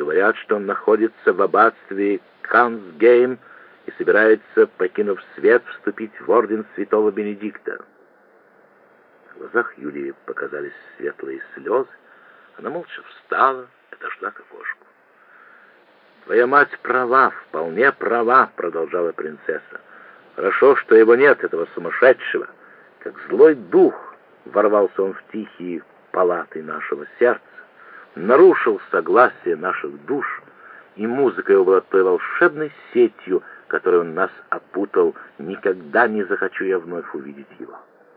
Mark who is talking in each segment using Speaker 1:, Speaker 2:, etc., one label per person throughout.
Speaker 1: Говорят, что он находится в аббатстве Кансгейм и собирается, покинув свет, вступить в орден святого Бенедикта. В глазах Юлии показались светлые слезы. Она молча встала и отошла к окошку. «Твоя мать права, вполне права», — продолжала принцесса. «Хорошо, что его нет, этого сумасшедшего. Как злой дух ворвался он в тихие палаты нашего сердца, нарушил согласие наших душ, и музыка его была той волшебной сетью, которой он нас опутал. Никогда не захочу я вновь увидеть его».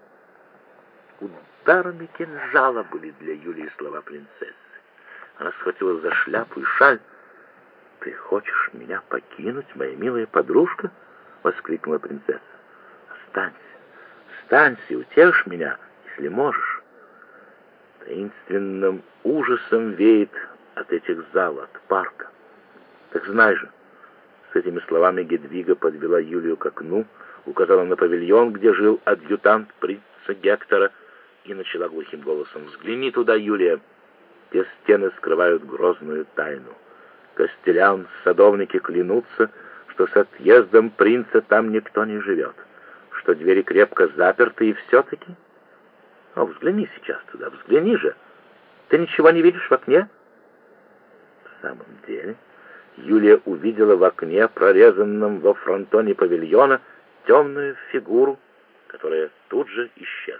Speaker 1: Ударами кинжала были для Юлии слова принцессы. Она схватилась за шляпу и шаль. «Ты хочешь меня покинуть, моя милая подружка?» — воскликнула принцесса. «Останься, останься и утешь меня, если можешь». Таинственным ужасом веет от этих зал, от парка. Так знай же. С этими словами Гедвига подвела Юлию к окну, указала на павильон, где жил адъютант принца Гектора, и начала глухим голосом: «Взгляни туда, Юлия. Те стены скрывают грозную тайну. Костелян, садовники клянутся, что с отъездом принца там никто не живет, что двери крепко заперты, и все-таки... О, взгляни сейчас туда, взгляни же. Ты ничего не видишь в окне?» В самом деле, Юлия увидела в окне, прорезанном во фронтоне павильона, темную фигуру, которая тут же исчезла.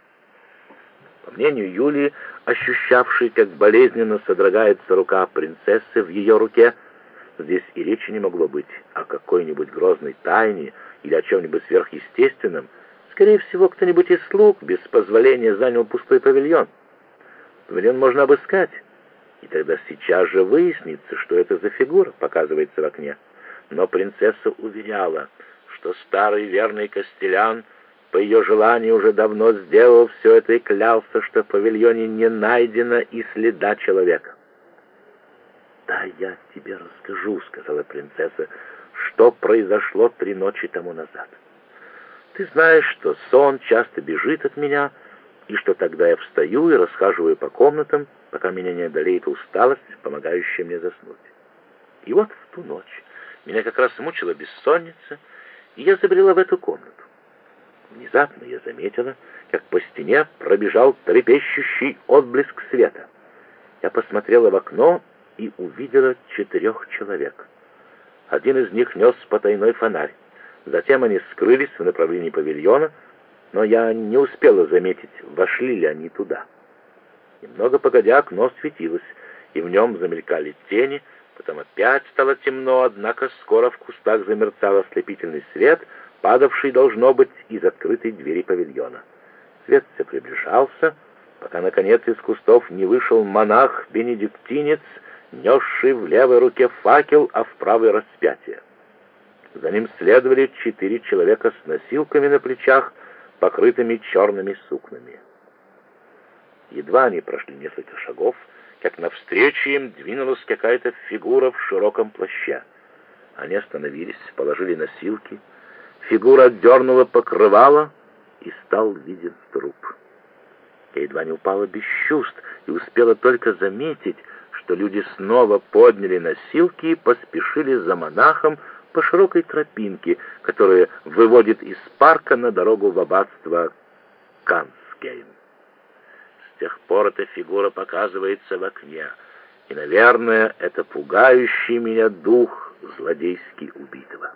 Speaker 1: По мнению Юлии, ощущавшей, как болезненно содрогается рука принцессы в ее руке, здесь и речи не могло быть о какой-нибудь грозной тайне или о чем-нибудь сверхъестественном. Скорее всего, кто-нибудь из слуг без позволения занял пустой павильон. Павильон можно обыскать, и тогда сейчас же выяснится, что это за фигура показывается в окне. Но принцесса уверяла, что старый верный Костелян по ее желанию уже давно сделал все это и клялся, что в павильоне не найдено и следа человека. «Да, я тебе расскажу», — сказала принцесса, — «что произошло 3 ночи тому назад. Ты знаешь, что сон часто бежит от меня, и что тогда я встаю и расхаживаю по комнатам, пока меня не одолеет усталость, помогающая мне заснуть. И вот в ту ночь меня как раз мучила бессонница, и я забрела в эту комнату. Внезапно я заметила, как по стене пробежал трепещущий отблеск света. Я посмотрела в окно и увидела 4 человек. Один из них нес потайной фонарь. Затем они скрылись в направлении павильона, но я не успела заметить, вошли ли они туда. Немного погодя, окно светилось, и в нем замелькали тени, потом опять стало темно, однако скоро в кустах замерцал ослепительный свет, падавший, должно быть, из открытой двери павильона. Свет все приближался, пока, наконец, из кустов не вышел монах-бенедиктинец, несший в левой руке факел, а в правой распятие. За ним следовали 4 человека с носилками на плечах, покрытыми черными сукнами. Едва они прошли несколько шагов, как навстречу им двинулась какая-то фигура в широком плаще. Они остановились, положили носилки. Фигура отдернула покрывало, и стал виден труп. Я едва не упала без чувств и успела только заметить, что люди снова подняли носилки и поспешили за монахом по широкой тропинке, которая выводит из парка на дорогу в аббатство Кансгейм. С тех пор эта фигура показывается в окне, и, наверное, это пугающий меня дух злодейски убитого.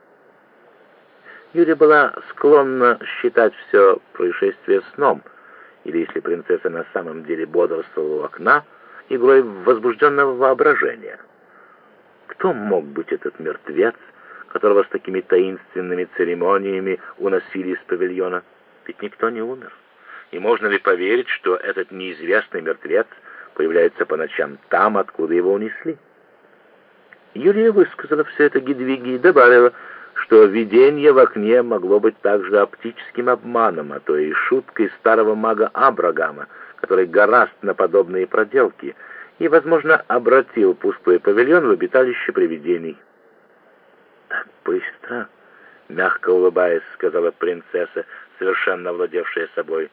Speaker 1: Юлия была склонна считать все происшествие сном, или, если принцесса на самом деле бодрствовала у окна, игрой возбужденного воображения. Кто мог быть этот мертвец, которого с такими таинственными церемониями уносили из павильона? Ведь никто не умер. И можно ли поверить, что этот неизвестный мертвец появляется по ночам там, откуда его унесли? Юлия высказала все это Гедвиге и добавила, что видение в окне могло быть также оптическим обманом, а то и шуткой старого мага Абрагама, который гораст на подобные проделки и, возможно, обратил пустой павильон в обиталище привидений. «Так быстро?» — мягко улыбаясь, сказала принцесса, совершенно овладевшая собой.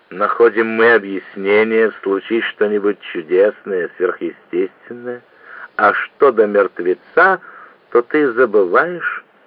Speaker 1: «Находим мы объяснение, случись что-нибудь чудесное, сверхъестественное, А что до мертвеца, то ты забываешь,